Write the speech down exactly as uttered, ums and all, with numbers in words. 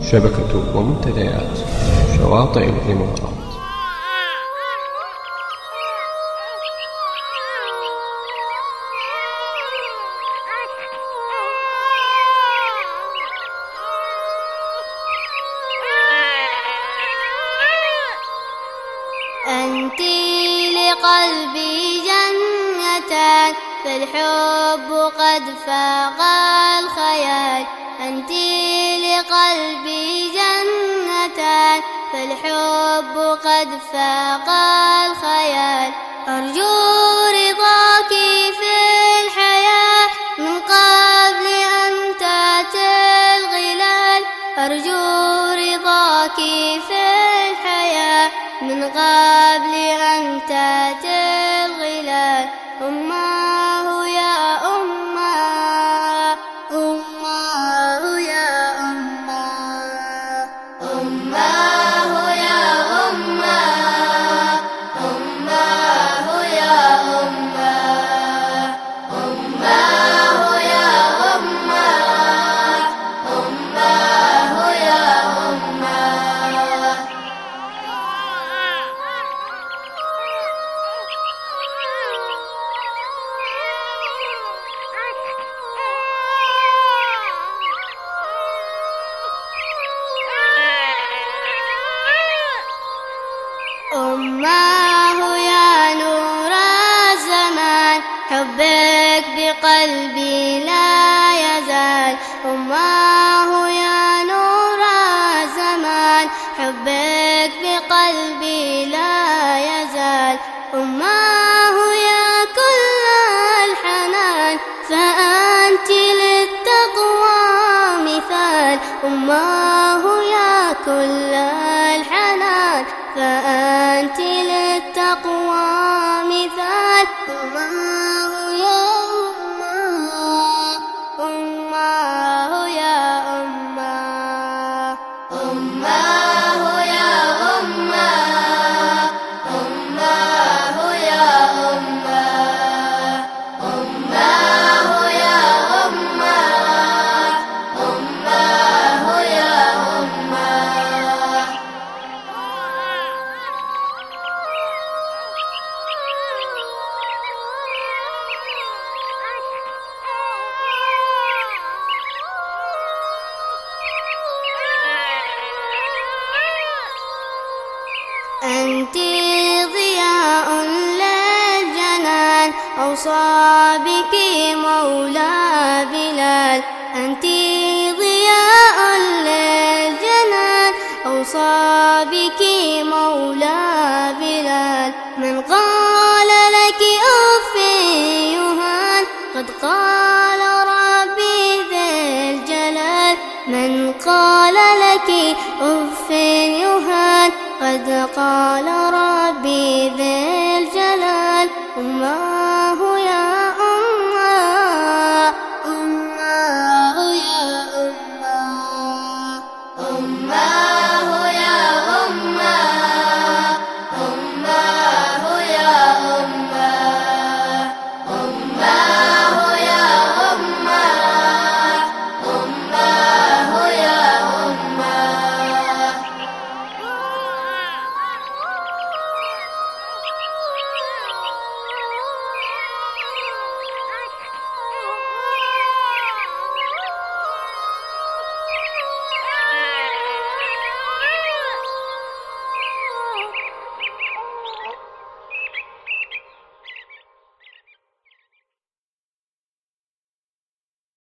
شبكة ومنتديات شواطئ الإمارات. أنت لقلبي جنتان، فالحب قد فاق الخيال. أنت لقلبي جنتان، فالحب قد فاق الخيال. أرجو رضاك في الحياة من قبل أن تأتي الغلال. أرجو رضاك في الحياة من قبل أن تأتي الغلال. أماه يا أماه، أماه يا أماه، أماه يا أماه، أماه يا أماه، أماه يا أماه، أماه يا أماه. أماه يا نور الزمان، حبك بقلبي لا يزال. أماه يا نور الزمان، حبك بقلبي لا يزال. أماه يا كل الحنان، فأنت للتقوى مثال. أماه يا كل الحنان، فأنت للتقوى مثال. أماه يا أماه، أماه يا أماه، أماه يا أماه، أماه يا أماه، أماه يا أماه، أماه يا أماه. أنت ضياء للجنان، أوصى بك مولى بلال. أنت ضياء للجنان، أوصى بك مولى بلال. من قال لك أف يهان، قد قال ربي ذي الجلال. من قال لك أف يهان، قد قال ربي ذي الجلال. أماه يا أماه، أماه يا أماه، أماه